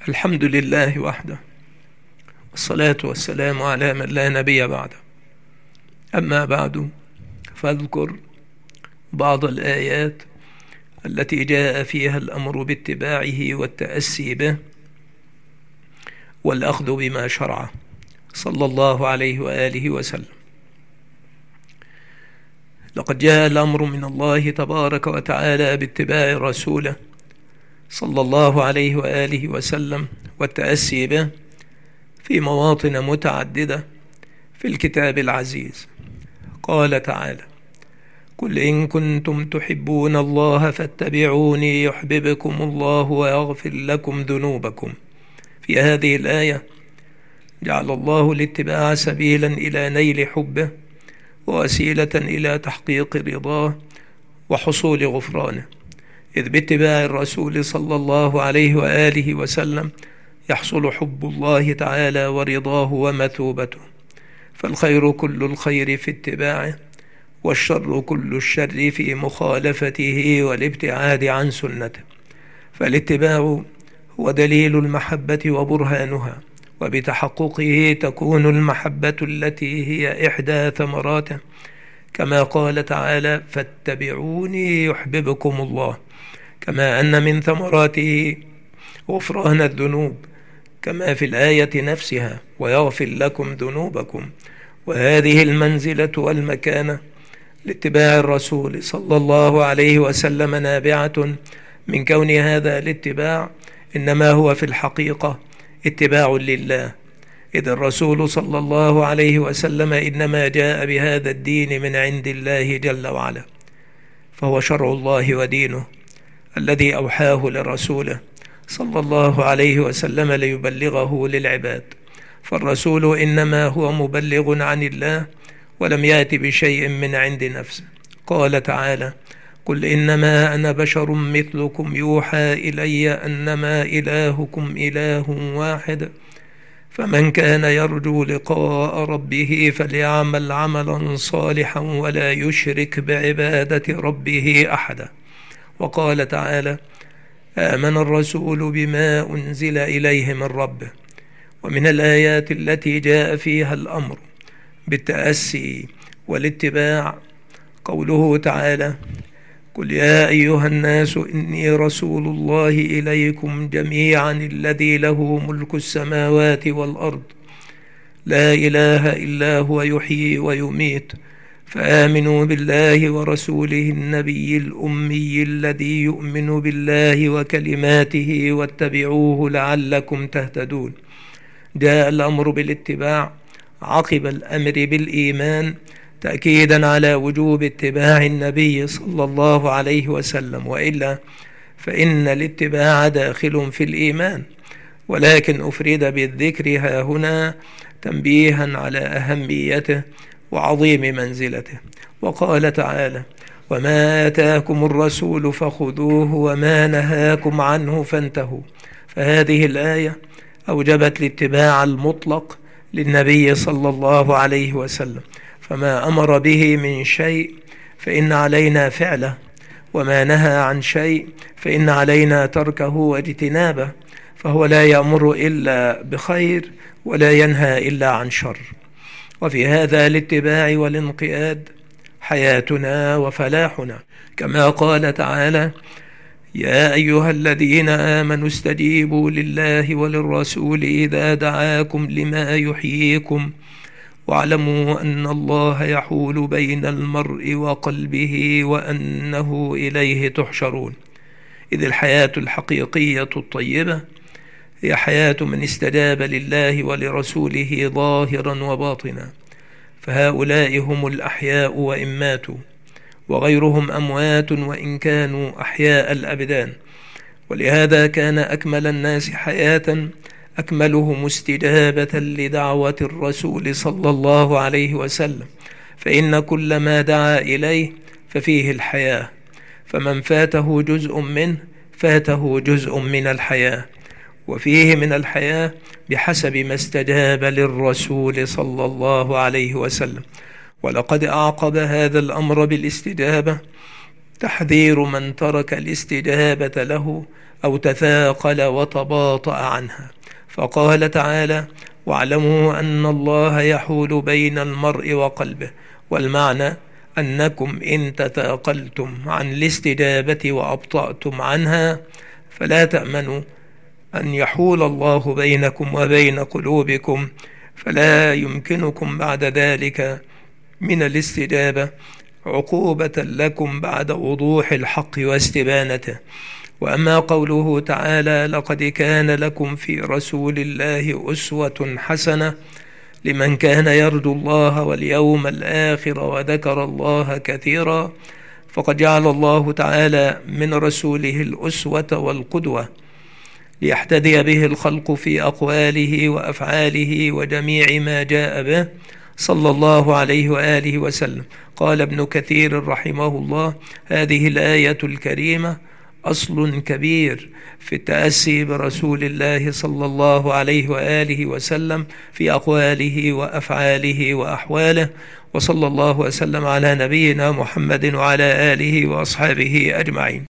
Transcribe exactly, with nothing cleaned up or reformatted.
الحمد لله وحده، والصلاة والسلام على من لا نبي بعده. أما بعد، فاذكر بعض الآيات التي جاء فيها الأمر باتباعه والتأسي به والأخذ بما شرعه صلى الله عليه وآله وسلم. لقد جاء الأمر من الله تبارك وتعالى باتباع رسوله صلى الله عليه وآله وسلم والتأسي به في مواطن متعددة في الكتاب العزيز. قال تعالى: قل إن كنتم تحبون الله فاتبعوني يحببكم الله ويغفر لكم ذنوبكم. في هذه الآية جعل الله الاتباع سبيلا إلى نيل حبه ووسيلة إلى تحقيق رضاه وحصول غفرانه، إذ باتباع الرسول صلى الله عليه وآله وسلم يحصل حب الله تعالى ورضاه ومثوبته. فالخير كل الخير في اتباعه، والشر كل الشر في مخالفته والابتعاد عن سنته. فالاتباع هو دليل المحبة وبرهانها، وبتحققه تكون المحبة التي هي إحدى ثمراته، كما قال تعالى: فاتبعوني يحببكم الله، كما أن من ثمراته غفران الذنوب كما في الآية نفسها: ويغفر لكم ذنوبكم. وهذه المنزلة والمكانة لاتباع الرسول صلى الله عليه وسلم نابعة من كون هذا الاتباع إنما هو في الحقيقة اتباع لله، إذ الرسول صلى الله عليه وسلم إنما جاء بهذا الدين من عند الله جل وعلا، فهو شرع الله ودينه الذي أوحاه لرسوله صلى الله عليه وسلم ليبلغه للعباد. فالرسول إنما هو مبلغ عن الله ولم يأتي بشيء من عند نفسه. قال تعالى: قل إنما أنا بشر مثلكم يوحى إلي أنما إلهكم إله واحد فمن كان يرجو لقاء ربه فليعمل عملا صالحا ولا يشرك بعبادة ربه أحدا. وقال تعالى: آمن الرسول بما أنزل إليه من ربه. ومن الآيات التي جاء فيها الأمر بالتأسي والاتباع قوله تعالى: قل يا أيها الناس إني رسول الله إليكم جميعا الذي له ملك السماوات والأرض لا إله إلا هو يحيي ويميت فآمنوا بالله ورسوله النبي الأمي الذي يؤمن بالله وكلماته واتبعوه لعلكم تهتدون. جاء الأمر بالاتباع عقب الأمر بالإيمان تأكيدا على وجوب اتباع النبي صلى الله عليه وسلم، وإلا فإن الاتباع داخل في الإيمان، ولكن أفرد بالذكر ها هنا تنبيها على أهميته وعظيم منزلته. وقال تعالى: وما آتاكم الرسول فخذوه وما نهاكم عنه فانتهوا. فهذه الآية أوجبت الاتباع المطلق للنبي صلى الله عليه وسلم، فما أمر به من شيء فإن علينا فعله، وما نهى عن شيء فإن علينا تركه واجتنابه، فهو لا يأمر إلا بخير ولا ينهى إلا عن شر. وفي هذا الاتباع والانقياد حياتنا وفلاحنا، كما قال تعالى: يا أيها الذين آمنوا استجيبوا لله وللرسول إذا دعاكم لما يحييكم واعلموا أن الله يحول بين المرء وقلبه وأنه إليه تحشرون. إذ الحياة الحقيقية الطيبة هي حياة من استجاب لله ولرسوله ظاهرا وباطنا، فهؤلاء هم الأحياء وإن ماتوا، وغيرهم أموات وإن كانوا أحياء الأبدان. ولهذا كان أكمل الناس حياة أكملهم استجابة لدعوة الرسول صلى الله عليه وسلم، فإن كل ما دعا إليه ففيه الحياة، فمن فاته جزء منه فاته جزء من الحياة، وفيه من الحياة بحسب ما استجاب للرسول صلى الله عليه وسلم. ولقد أعقب هذا الأمر بالاستجابة تحذير من ترك الاستجابة له أو تثاقل وتباطأ عنها. فقال تعالى: واعلموا أن الله يحول بين المرء وقلبه. والمعنى أنكم إن تثاقلتم عن الاستجابة وأبطأتم عنها فلا تأمنوا أن يحول الله بينكم وبين قلوبكم، فلا يمكنكم بعد ذلك من الاستجابة، عقوبة لكم بعد وضوح الحق واستبانته. وأما قوله تعالى: لقد كان لكم في رسول الله أسوة حسنة لمن كان يرجو الله واليوم الآخر وذكر الله كثيرا، فقد جعل الله تعالى من رسوله الأسوة والقدوة ليحتدي به الخلق في أقواله وأفعاله وجميع ما جاء به صلى الله عليه وآله وسلم. قال ابن كثير رحمه الله: هذه الآية الكريمة أصل كبير في التأسي برسول الله صلى الله عليه وآله وسلم في أقواله وأفعاله وأحواله. وصلى الله وسلم على نبينا محمد وعلى آله وأصحابه أجمعين.